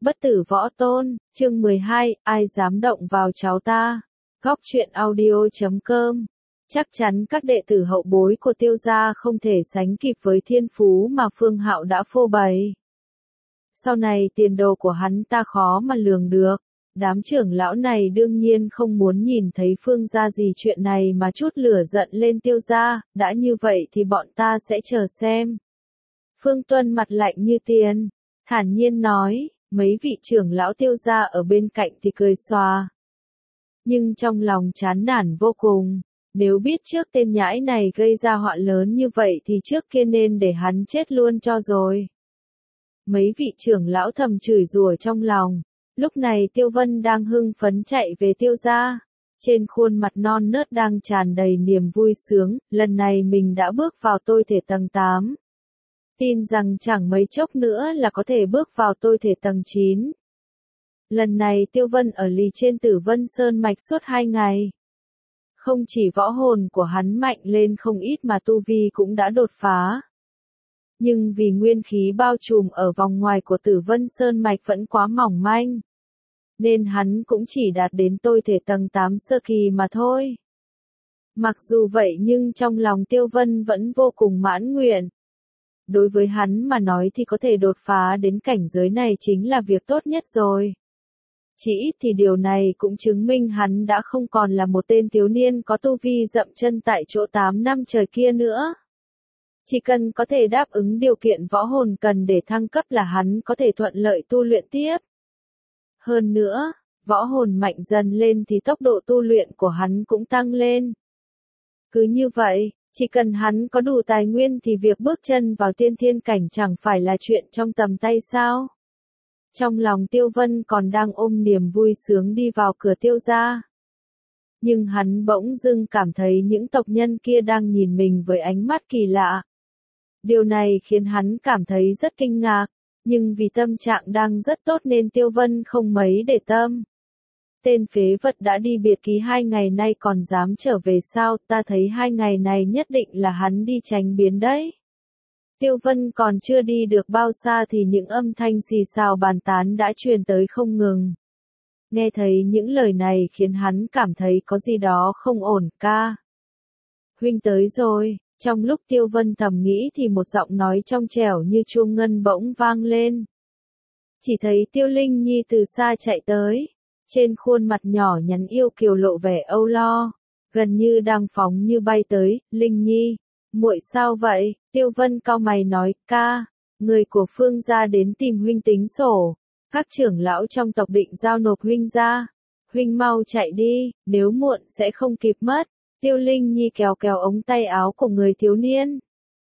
Bất tử võ tôn, chương 12, ai dám động vào cháu ta. Góc truyện audio.com. Chắc chắn các đệ tử hậu bối của Tiêu gia không thể sánh kịp với thiên phú mà Phương Hạo đã phô bày. Sau này tiền đồ của hắn ta khó mà lường được. Đám trưởng lão này đương nhiên không muốn nhìn thấy Phương gia gì chuyện này mà chút lửa giận lên Tiêu gia, đã như vậy thì bọn ta sẽ chờ xem. Phương Tuân mặt lạnh như tiền, thản nhiên nói. Mấy vị trưởng lão Tiêu gia ở bên cạnh thì cười xòa. Nhưng trong lòng chán nản vô cùng, nếu biết trước tên nhãi này gây ra họa lớn như vậy thì trước kia nên để hắn chết luôn cho rồi. Mấy vị trưởng lão thầm chửi rủa trong lòng, lúc này Tiêu Vân đang hưng phấn chạy về Tiêu gia. Trên khuôn mặt non nớt đang tràn đầy niềm vui sướng, lần này mình đã bước vào tôi thể tầng 8. Tin rằng chẳng mấy chốc nữa là có thể bước vào tôi thể tầng 9. Lần này Tiêu Vân ở lì trên Tử Vân Sơn Mạch suốt 2 ngày. Không chỉ võ hồn của hắn mạnh lên không ít mà tu vi cũng đã đột phá. Nhưng vì nguyên khí bao trùm ở vòng ngoài của Tử Vân Sơn Mạch vẫn quá mỏng manh, nên hắn cũng chỉ đạt đến tôi thể tầng 8 sơ kỳ mà thôi. Mặc dù vậy nhưng trong lòng Tiêu Vân vẫn vô cùng mãn nguyện. Đối với hắn mà nói thì có thể đột phá đến cảnh giới này chính là việc tốt nhất rồi. Chỉ ít thì điều này cũng chứng minh hắn đã không còn là một tên thiếu niên có tu vi dậm chân tại chỗ 8 năm trời kia nữa. Chỉ cần có thể đáp ứng điều kiện võ hồn cần để thăng cấp là hắn có thể thuận lợi tu luyện tiếp. Hơn nữa, võ hồn mạnh dần lên thì tốc độ tu luyện của hắn cũng tăng lên. Cứ như vậy, chỉ cần hắn có đủ tài nguyên thì việc bước chân vào tiên thiên cảnh chẳng phải là chuyện trong tầm tay sao. Trong lòng Tiêu Vân còn đang ôm niềm vui sướng đi vào cửa Tiêu gia. Nhưng hắn bỗng dưng cảm thấy những tộc nhân kia đang nhìn mình với ánh mắt kỳ lạ. Điều này khiến hắn cảm thấy rất kinh ngạc, nhưng vì tâm trạng đang rất tốt nên Tiêu Vân không mấy để tâm. Tên phế vật đã đi biệt ký 2 ngày nay còn dám trở về sao, ta thấy 2 ngày này nhất định là hắn đi tránh biến đấy. Tiêu Vân còn chưa đi được bao xa thì những âm thanh xì xào bàn tán đã truyền tới không ngừng. Nghe thấy những lời này khiến hắn cảm thấy có gì đó không ổn. Ca, huynh tới rồi. Trong lúc Tiêu Vân thầm nghĩ thì một giọng nói trong trẻo như chuông ngân bỗng vang lên. Chỉ thấy Tiêu Linh Nhi từ xa chạy tới. Trên khuôn mặt nhỏ nhắn yêu kiều lộ vẻ âu lo, gần như đang phóng như bay tới. Linh Nhi, muội sao vậy? Tiêu Vân cau mày nói, ca, người của Phương gia đến tìm huynh tính sổ. Các trưởng lão trong tộc định giao nộp huynh ra. Huynh mau chạy đi, nếu muộn sẽ không kịp mất. Tiêu Linh Nhi kéo kéo ống tay áo của người thiếu niên.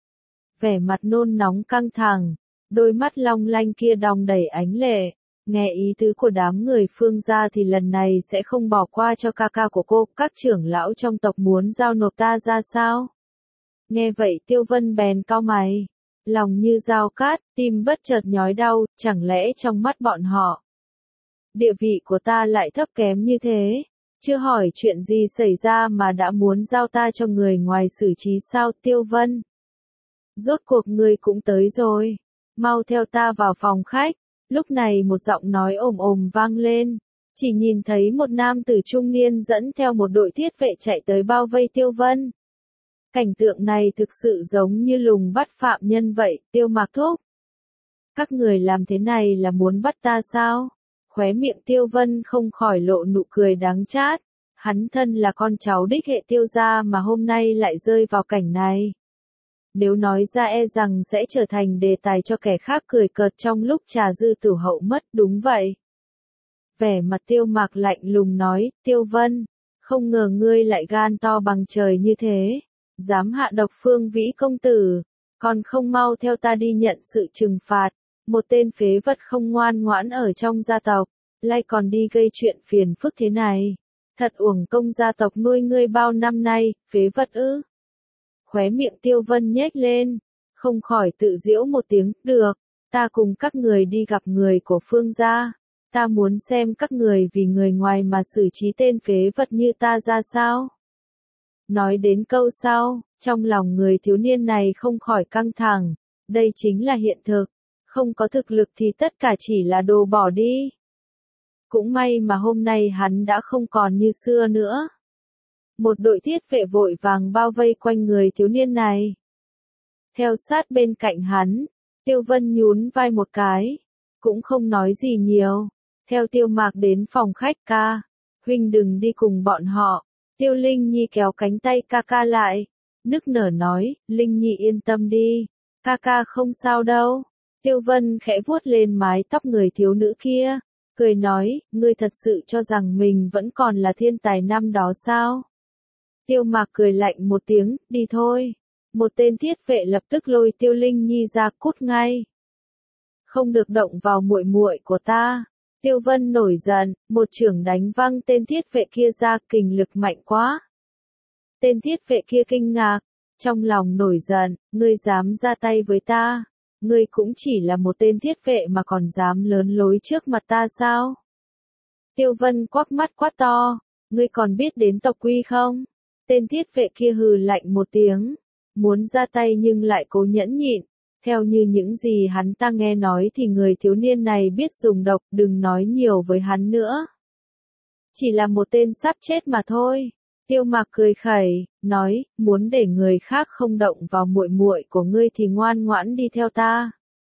Vẻ mặt nôn nóng căng thẳng, đôi mắt long lanh kia đong đầy ánh lệ. Nghe ý tứ của đám người Phương gia thì lần này sẽ không bỏ qua cho ca ca của cô. Các trưởng lão trong tộc muốn giao nộp ta ra sao? Nghe vậy Tiêu Vân bèn cau mày, lòng như dao cát, tim bất chợt nhói đau, chẳng lẽ trong mắt bọn họ, địa vị của ta lại thấp kém như thế? Chưa hỏi chuyện gì xảy ra mà đã muốn giao ta cho người ngoài xử trí sao? Tiêu Vân, rốt cuộc người cũng tới rồi, mau theo ta vào phòng khách. Lúc này một giọng nói ồm ồm vang lên, chỉ nhìn thấy một nam tử trung niên dẫn theo một đội thiết vệ chạy tới bao vây Tiêu Vân. Cảnh tượng này thực sự giống như lùng bắt phạm nhân vậy. Tiêu Mạc thúc, các người làm thế này là muốn bắt ta sao? Khóe miệng Tiêu Vân không khỏi lộ nụ cười đắng chát. Hắn thân là con cháu đích hệ Tiêu gia mà hôm nay lại rơi vào cảnh này. Nếu nói ra e rằng sẽ trở thành đề tài cho kẻ khác cười cợt trong lúc trà dư tử hậu mất. Đúng vậy. Vẻ mặt Tiêu Mạc lạnh lùng nói, Tiêu Vân, không ngờ ngươi lại gan to bằng trời như thế. Dám hạ độc Phương Vĩ công tử, còn không mau theo ta đi nhận sự trừng phạt. Một tên phế vật không ngoan ngoãn ở trong gia tộc, lại còn đi gây chuyện phiền phức thế này. Thật uổng công gia tộc nuôi ngươi bao năm nay, phế vật ư? Khóe miệng Tiêu Vân nhếch lên, không khỏi tự giễu một tiếng, được, ta cùng các người đi gặp người của Phương gia. Ta muốn xem các người vì người ngoài mà xử trí tên phế vật như ta ra sao. Nói đến câu sau, trong lòng người thiếu niên này không khỏi căng thẳng, đây chính là hiện thực, Không có thực lực thì tất cả chỉ là đồ bỏ đi. Cũng may mà hôm nay hắn đã không còn như xưa nữa. Một đội thiết vệ vội vàng bao vây quanh người thiếu niên này. Theo sát bên cạnh hắn, Tiêu Vân nhún vai một cái, cũng không nói gì nhiều. Theo Tiêu Mạc đến phòng khách ca, huynh đừng đi cùng bọn họ. Tiêu Linh Nhi kéo cánh tay ca ca lại, nức nở nói, Linh Nhi yên tâm đi, ca ca không sao đâu. Tiêu Vân khẽ vuốt lên mái tóc người thiếu nữ kia, cười nói, ngươi thật sự cho rằng mình vẫn còn là thiên tài năm đó sao? Tiêu Mạc cười lạnh một tiếng, đi thôi. Một tên thiết vệ lập tức lôi Tiêu Linh Nhi ra, cút ngay. Không được động vào muội muội của ta. Tiêu Vân nổi giận, một chưởng đánh văng tên thiết vệ kia ra, kình lực mạnh quá. Tên thiết vệ kia kinh ngạc, trong lòng nổi giận, ngươi dám ra tay với ta? Ngươi cũng chỉ là một tên thiết vệ mà còn dám lớn lối trước mặt ta sao? Tiêu Vân quắc mắt quát to, ngươi còn biết đến tộc quy không? Tên thiết vệ kia hừ lạnh một tiếng, muốn ra tay nhưng lại cố nhẫn nhịn. Theo như những gì hắn ta nghe nói thì người thiếu niên này biết dùng độc, đừng nói nhiều với hắn nữa. Chỉ là một tên sắp chết mà thôi. Tiêu Mạc cười khẩy, nói, muốn để người khác không động vào muội muội của ngươi thì ngoan ngoãn đi theo ta.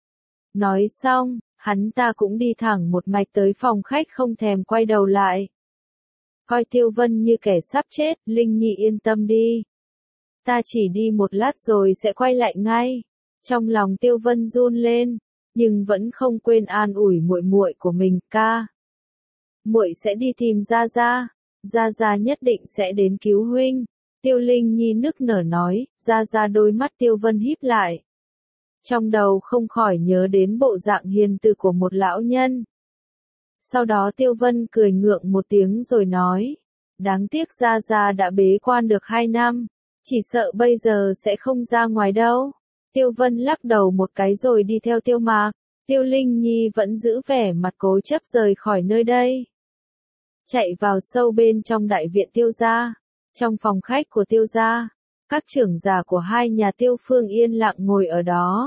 Nói xong, hắn ta cũng đi thẳng một mạch tới phòng khách không thèm quay đầu lại. Coi Tiêu Vân như kẻ sắp chết, Linh Nhi yên tâm đi. Ta chỉ đi một lát rồi sẽ quay lại ngay. Trong lòng Tiêu Vân run lên, nhưng vẫn không quên an ủi muội muội của mình, ca. Muội sẽ đi tìm Gia Gia, Gia Gia nhất định sẽ đến cứu huynh. Tiêu Linh Nhi nức nở nói, Gia Gia đôi mắt Tiêu Vân híp lại. Trong đầu không khỏi nhớ đến bộ dạng hiền từ của một lão nhân. Sau đó Tiêu Vân cười ngượng một tiếng rồi nói, đáng tiếc Gia Gia đã bế quan được 2 năm, chỉ sợ bây giờ sẽ không ra ngoài đâu. Tiêu Vân lắc đầu một cái rồi đi theo Tiêu Mạc. Tiêu Linh Nhi vẫn giữ vẻ mặt cố chấp rời khỏi nơi đây. Chạy vào sâu bên trong đại viện Tiêu gia. Trong phòng khách của Tiêu gia, các trưởng giả của hai nhà Tiêu Phương yên lặng ngồi ở đó.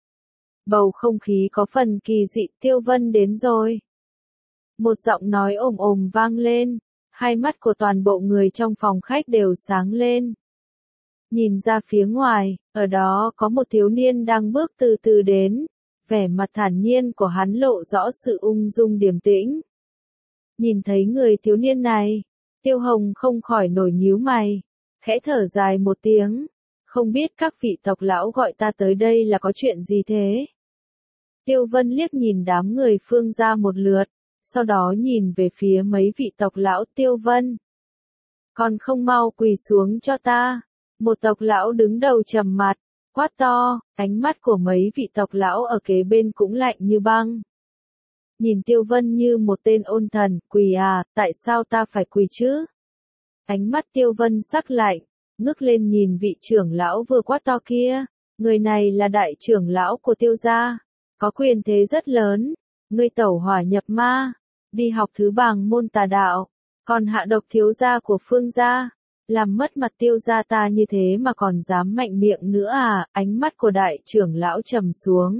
Bầu không khí có phần kỳ dị, Tiêu Vân đến rồi. Một giọng nói ồm ồm vang lên, hai mắt của toàn bộ người trong phòng khách đều sáng lên. Nhìn ra phía ngoài, ở đó có một thiếu niên đang bước từ từ đến, vẻ mặt thản nhiên của hắn lộ rõ sự ung dung điềm tĩnh. Nhìn thấy người thiếu niên này, Tiêu Hồng không khỏi nổi nhíu mày, khẽ thở dài một tiếng, không biết các vị tộc lão gọi ta tới đây là có chuyện gì thế? Tiêu Vân liếc nhìn đám người Phương gia một lượt, sau đó nhìn về phía mấy vị tộc lão. Tiêu Vân, còn không mau quỳ xuống cho ta. Một tộc lão đứng đầu trầm mặt, quát to, ánh mắt của mấy vị tộc lão ở kế bên cũng lạnh như băng. Nhìn Tiêu Vân như một tên ôn thần, quỳ à, tại sao ta phải quỳ chứ? Ánh mắt Tiêu Vân sắc lạnh, ngước lên nhìn vị trưởng lão vừa quát to kia, người này là đại trưởng lão của Tiêu gia, có quyền thế rất lớn, ngươi tẩu hỏa nhập ma, đi học thứ bàng môn tà đạo, còn hạ độc thiếu gia của Phương gia. Làm mất mặt Tiêu gia ta như thế mà còn dám mạnh miệng nữa à? Ánh mắt của đại trưởng lão trầm xuống.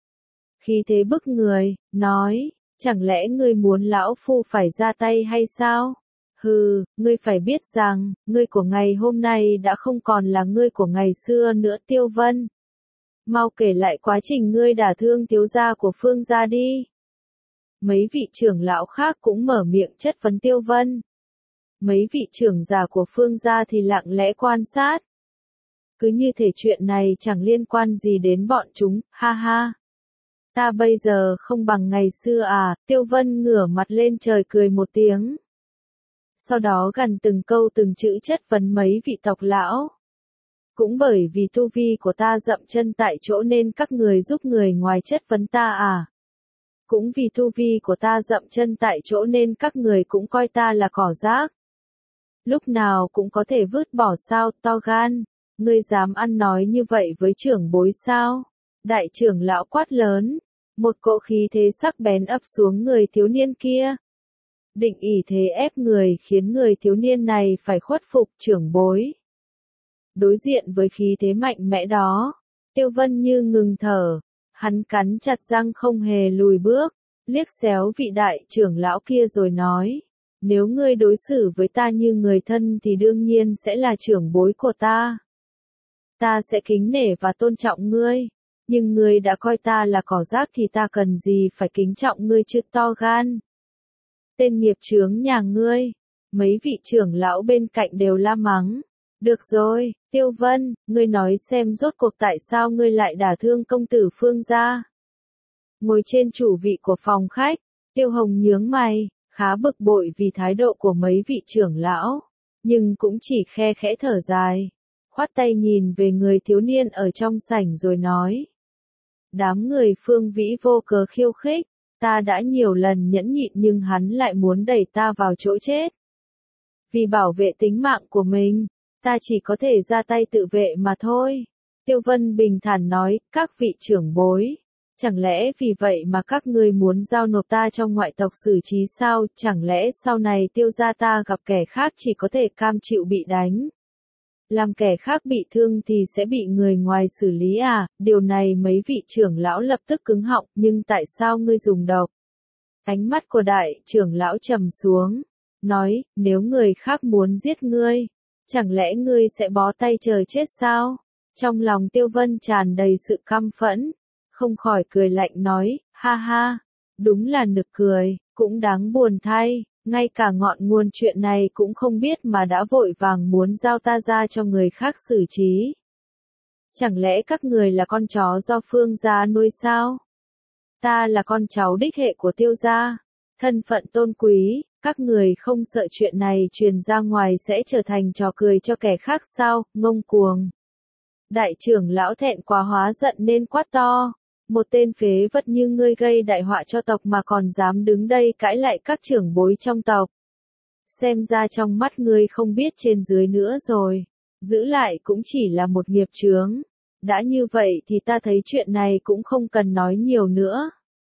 Khí thế bức người, nói, chẳng lẽ ngươi muốn lão phu phải ra tay hay sao? Hừ, ngươi phải biết rằng, ngươi của ngày hôm nay đã không còn là ngươi của ngày xưa nữa. Tiêu Vân, mau kể lại quá trình ngươi đả thương thiếu gia của Phương gia đi. Mấy vị trưởng lão khác cũng mở miệng chất vấn Tiêu Vân. Mấy vị trưởng giả của Phương gia thì lặng lẽ quan sát. Cứ như thể chuyện này chẳng liên quan gì đến bọn chúng, ha ha. Ta bây giờ không bằng ngày xưa à? Tiêu Vân ngửa mặt lên trời cười một tiếng. Sau đó gần từng câu từng chữ chất vấn mấy vị tộc lão. Cũng bởi vì tu vi của ta dậm chân tại chỗ nên các người giúp người ngoài chất vấn ta à? Cũng vì tu vi của ta dậm chân tại chỗ nên các người cũng coi ta là cỏ rác. Lúc nào cũng có thể vứt bỏ sao? To gan, ngươi dám ăn nói như vậy với trưởng bối sao? Đại trưởng lão quát lớn, một cỗ khí thế sắc bén ập xuống người thiếu niên kia. Định ỷ thế ép người khiến người thiếu niên này phải khuất phục trưởng bối. Đối diện với khí thế mạnh mẽ đó, Tiêu Vân như ngừng thở, Hắn cắn chặt răng không hề lùi bước, liếc xéo vị đại trưởng lão kia rồi nói, nếu ngươi đối xử với ta như người thân thì đương nhiên sẽ là trưởng bối của ta. Ta sẽ kính nể và tôn trọng ngươi, nhưng ngươi đã coi ta là cỏ rác thì ta cần gì phải kính trọng ngươi chứ to gan. Tên nghiệp chướng nhà ngươi, mấy vị trưởng lão bên cạnh đều la mắng. Được rồi, Tiêu Vân, ngươi nói xem rốt cuộc tại sao ngươi lại đả thương công tử Phương gia. Ngồi trên chủ vị của phòng khách, Tiêu Hồng nhướng mày, khá bực bội vì thái độ của mấy vị trưởng lão, nhưng cũng chỉ khe khẽ thở dài, khoát tay nhìn về người thiếu niên ở trong sảnh rồi nói. Đám người Phương Vĩ vô cớ khiêu khích, ta đã nhiều lần nhẫn nhịn nhưng hắn lại muốn đẩy ta vào chỗ chết. Vì bảo vệ tính mạng của mình, ta chỉ có thể ra tay tự vệ mà thôi. Tiêu Vân bình thản nói, các vị trưởng bối, chẳng lẽ vì vậy mà các ngươi muốn giao nộp ta trong ngoại tộc xử trí sao, chẳng lẽ sau này Tiêu gia ta gặp kẻ khác chỉ có thể cam chịu bị đánh. Làm kẻ khác bị thương thì sẽ bị người ngoài xử lý à, điều này mấy vị trưởng lão lập tức cứng họng, nhưng tại sao ngươi dùng độc? Ánh mắt của đại trưởng lão trầm xuống, nói, nếu người khác muốn giết ngươi, chẳng lẽ ngươi sẽ bó tay chờ chết sao? Trong lòng Tiêu Vân tràn đầy sự căm phẫn, không khỏi cười lạnh nói, ha ha, đúng là nực cười, cũng đáng buồn thay, ngay cả ngọn nguồn chuyện này cũng không biết mà đã vội vàng muốn giao ta ra cho người khác xử trí. Chẳng lẽ các người là con chó do Phương gia nuôi sao? Ta là con cháu đích hệ của Tiêu gia, thân phận tôn quý, các người không sợ chuyện này truyền ra ngoài sẽ trở thành trò cười cho kẻ khác sao, ngông cuồng. Đại trưởng lão thẹn quá hóa giận nên quát to, một tên phế vật như ngươi gây đại họa cho tộc mà còn dám đứng đây cãi lại các trưởng bối trong tộc. Xem ra trong mắt ngươi không biết trên dưới nữa rồi, giữ lại cũng chỉ là một nghiệp chướng. Đã như vậy thì ta thấy chuyện này cũng không cần nói nhiều nữa.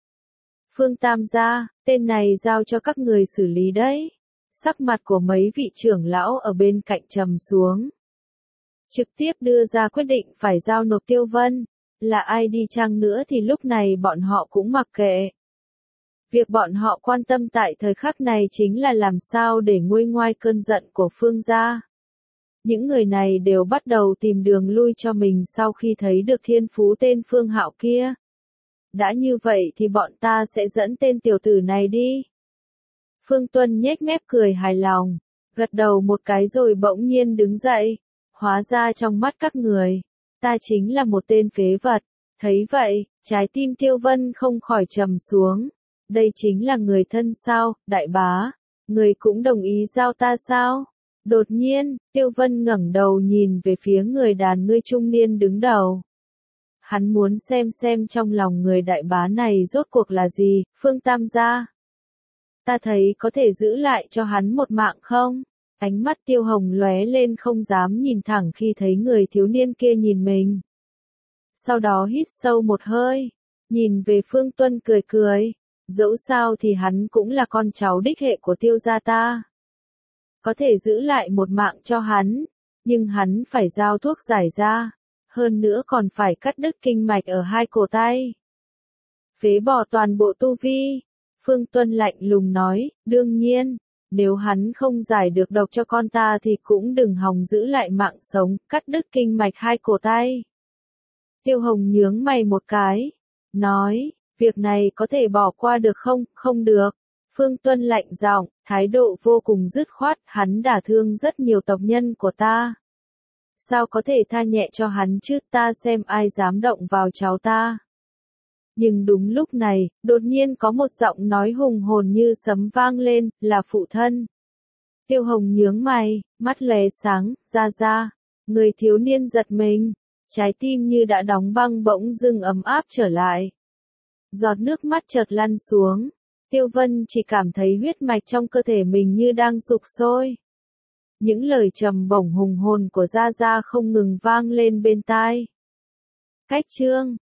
Phương Tam gia, tên này giao cho các người xử lý đấy. Sắc mặt của mấy vị trưởng lão ở bên cạnh trầm xuống. Trực tiếp đưa ra quyết định phải giao nộp Tiêu Vân. Là ai đi chăng nữa thì lúc này bọn họ cũng mặc kệ. Việc bọn họ quan tâm tại thời khắc này chính là làm sao để nguôi ngoai cơn giận của Phương gia. Những người này đều bắt đầu tìm đường lui cho mình sau khi thấy được thiên phú tên Phương Hạo kia. Đã như vậy thì bọn ta sẽ dẫn tên tiểu tử này đi. Phương Tuân nhếch mép cười hài lòng, gật đầu một cái rồi bỗng nhiên đứng dậy. Hóa ra trong mắt các người, ta chính là một tên phế vật. Thấy vậy, trái tim Tiêu Vân không khỏi trầm xuống. Đây chính là người thân sao, đại bá? Người cũng đồng ý giao ta sao? Đột nhiên, Tiêu Vân ngẩng đầu nhìn về phía người đàn ngươi trung niên đứng đầu. Hắn muốn xem trong lòng người đại bá này rốt cuộc là gì, Phương Tam gia. Ta thấy có thể giữ lại cho hắn một mạng không? Ánh mắt Tiêu Hồng lóe lên không dám nhìn thẳng khi thấy người thiếu niên kia nhìn mình. Sau đó hít sâu một hơi, nhìn về Phương Tuân cười cười. Dẫu sao thì hắn cũng là con cháu đích hệ của Tiêu gia ta. Có thể giữ lại một mạng cho hắn, nhưng hắn phải giao thuốc giải ra, hơn nữa còn phải cắt đứt kinh mạch ở hai cổ tay. Phế bỏ toàn bộ tu vi, Phương Tuân lạnh lùng nói, đương nhiên, nếu hắn không giải được độc cho con ta thì cũng đừng hòng giữ lại mạng sống, cắt đứt kinh mạch hai cổ tay. Tiêu Hồng nhướng mày một cái, nói, việc này có thể bỏ qua được không, không được. Phương Tuân lạnh giọng, thái độ vô cùng dứt khoát, hắn đả thương rất nhiều tộc nhân của ta. Sao có thể tha nhẹ cho hắn chứ, ta xem ai dám động vào cháu ta. Nhưng đúng lúc này, đột nhiên có một giọng nói hùng hồn như sấm vang lên, là phụ thân. Tiêu Hồng nhướng mày, mắt lóe sáng, ra, người thiếu niên giật mình, trái tim như đã đóng băng bỗng dưng ấm áp trở lại. Giọt nước mắt chợt lăn xuống. Tiêu Vân chỉ cảm thấy huyết mạch trong cơ thể mình như đang sục sôi. Những lời trầm bổng hùng hồn của Gia Gia không ngừng vang lên bên tai. Cách chương